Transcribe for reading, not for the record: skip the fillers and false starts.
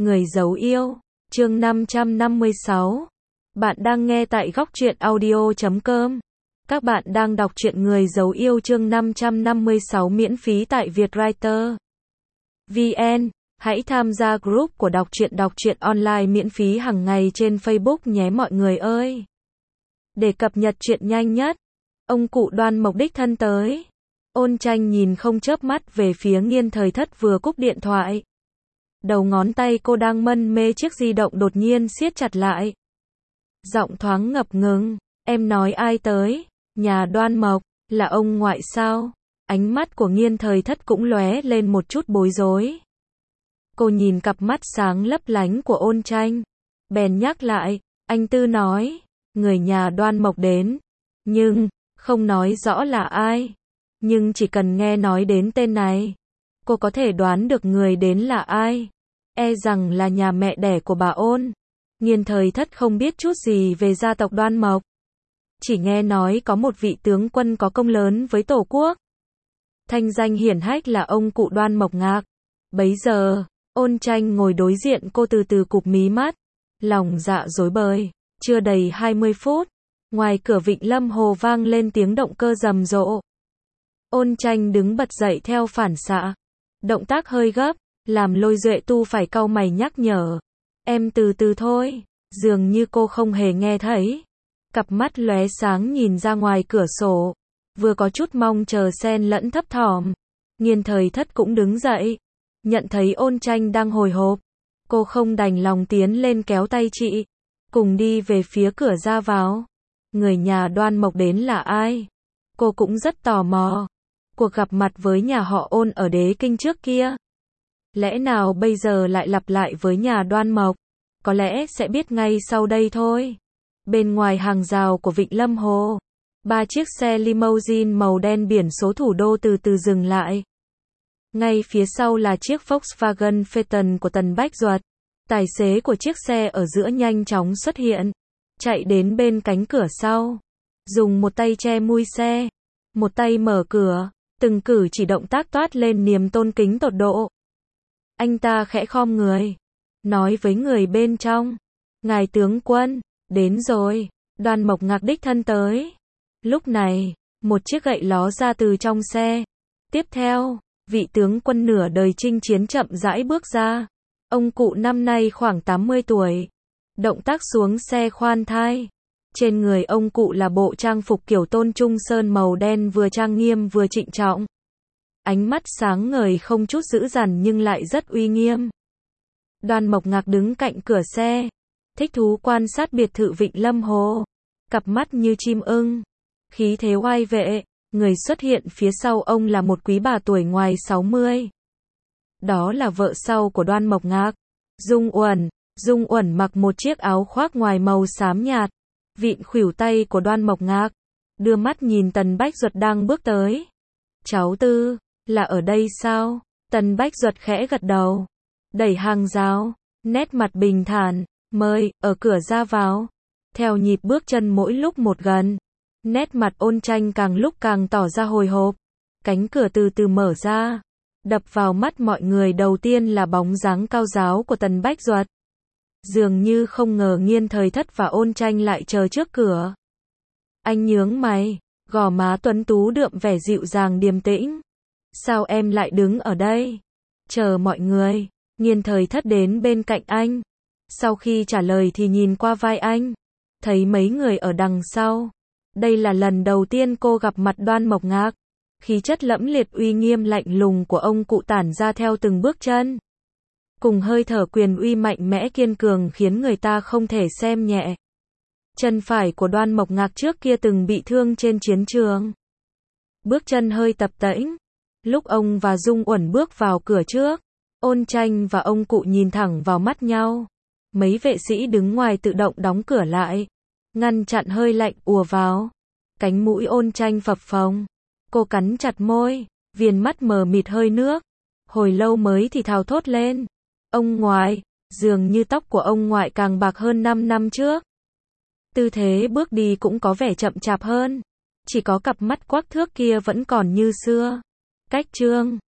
Người giấu yêu, chương 556. Bạn đang nghe tại góc truyện audio.com. Các bạn đang đọc truyện Người giấu yêu chương 556 miễn phí tại Vietwriter VN. Hãy tham gia group của đọc truyện online miễn phí hàng ngày trên Facebook nhé mọi người ơi. Để cập nhật truyện nhanh nhất, ông cụ Đoan Mộc đích thân tới. Ôn Tranh nhìn không chớp mắt về phía Nghiên Thời Thất vừa cúp điện thoại. Đầu ngón tay cô đang mân mê chiếc di động đột nhiên siết chặt lại. Giọng thoáng ngập ngừng, em nói ai tới? Nhà Đoan Mộc, là ông ngoại sao? Ánh mắt của Nghiên Thời Thất cũng lóe lên một chút bối rối. Cô nhìn cặp mắt sáng lấp lánh của Ôn Tranh, bèn nhắc lại, anh Tư nói, người nhà Đoan Mộc đến, nhưng, không nói rõ là ai. Nhưng chỉ cần nghe nói đến tên này, cô có thể đoán được người đến là ai. E rằng là nhà mẹ đẻ của bà Ôn. Nghiên Thời Thất không biết chút gì về gia tộc Đoan Mộc. Chỉ nghe nói có một vị tướng quân có công lớn với Tổ quốc. Thanh danh hiển hách là ông cụ Đoan Mộc Ngạc. Bấy giờ, Ôn Tranh ngồi đối diện cô từ từ cụp mí mắt. Lòng dạ rối bời. Chưa đầy 20 phút. Ngoài cửa Vịnh Lâm Hồ vang lên tiếng động cơ rầm rộ. Ôn Tranh đứng bật dậy theo phản xạ. Động tác hơi gấp, làm Lôi Duệ Tu phải cau mày nhắc nhở. Em từ từ thôi, dường như cô không hề nghe thấy. Cặp mắt lóe sáng nhìn ra ngoài cửa sổ, vừa có chút mong chờ xen lẫn thấp thỏm. Nghiên Thời Thất cũng đứng dậy, nhận thấy Ôn Tranh đang hồi hộp. Cô không đành lòng tiến lên kéo tay chị, cùng đi về phía cửa ra vào. Người nhà Đoan Mộc đến là ai? Cô cũng rất tò mò. Cuộc gặp mặt với nhà họ Ôn ở Đế Kinh trước kia, lẽ nào bây giờ lại lặp lại với nhà Đoan Mộc? Có lẽ sẽ biết ngay sau đây thôi. Bên ngoài hàng rào của Vịnh Lâm Hồ, 3 chiếc xe limousine màu đen biển số thủ đô từ từ dừng lại. Ngay phía sau là chiếc Volkswagen Phaeton của Tần Bách Duật. Tài xế của chiếc xe ở giữa nhanh chóng xuất hiện, chạy đến bên cánh cửa sau, dùng một tay che mui xe, một tay mở cửa, từng cử chỉ động tác toát lên niềm tôn kính tột độ. Anh ta khẽ khom người, nói với người bên trong, ngài tướng quân, đến rồi, Đoan Mộc Ngạc đích thân tới. Lúc này, một chiếc gậy ló ra từ trong xe. Tiếp theo, vị tướng quân nửa đời chinh chiến chậm rãi bước ra. Ông cụ năm nay khoảng 80 tuổi. Động tác xuống xe khoan thai. Trên người ông cụ là bộ trang phục kiểu Tôn Trung Sơn màu đen vừa trang nghiêm vừa trịnh trọng. Ánh mắt sáng ngời không chút dữ dằn nhưng lại rất uy nghiêm. Đoan Mộc Ngạc đứng cạnh cửa xe, thích thú quan sát biệt thự Vịnh Lâm Hồ. Cặp mắt như chim ưng, khí thế oai vệ. Người xuất hiện phía sau ông là một quý bà tuổi ngoài 60. Đó là vợ sau của Đoan Mộc Ngạc, Dung Uẩn. Dung Uẩn mặc một chiếc áo khoác ngoài màu xám nhạt, vịn khuỷu tay của Đoan Mộc Ngạc, đưa mắt nhìn Tần Bách Duật đang bước tới. Cháu Tư, là ở đây sao? Tần Bách Duật khẽ gật đầu, đẩy hàng rào, nét mặt bình thản, mời, ở cửa ra vào. Theo nhịp bước chân mỗi lúc một gần, nét mặt Ôn Tranh càng lúc càng tỏ ra hồi hộp. Cánh cửa từ từ mở ra, đập vào mắt mọi người đầu tiên là bóng dáng cao ráo của Tần Bách Duật. Dường như không ngờ Nghiên Thời Thất và Ôn Tranh lại chờ trước cửa. Anh nhướng mày, gò má tuấn tú đượm vẻ dịu dàng điềm tĩnh. Sao em lại đứng ở đây? Chờ mọi người. Nghiên Thời Thất đến bên cạnh anh. Sau khi trả lời thì nhìn qua vai anh, thấy mấy người ở đằng sau. Đây là lần đầu tiên cô gặp mặt Đoan Mộc Ngạc. Khí chất lẫm liệt uy nghiêm lạnh lùng của ông cụ tản ra theo từng bước chân, cùng hơi thở quyền uy mạnh mẽ kiên cường khiến người ta không thể xem nhẹ. Chân phải của Đoan Mộc Ngạc trước kia từng bị thương trên chiến trường. Bước chân hơi tập tễnh. Lúc ông và Dung Uẩn bước vào cửa trước, Ôn Tranh và ông cụ nhìn thẳng vào mắt nhau. Mấy vệ sĩ đứng ngoài tự động đóng cửa lại, ngăn chặn hơi lạnh ùa vào. Cánh mũi Ôn Tranh phập phồng. Cô cắn chặt môi, viền mắt mờ mịt hơi nước. Hồi lâu mới thì thào thốt lên. Ông ngoại, dường như tóc của ông ngoại càng bạc hơn 5 năm trước. Tư thế bước đi cũng có vẻ chậm chạp hơn. Chỉ có cặp mắt quắc thước kia vẫn còn như xưa. Cách chương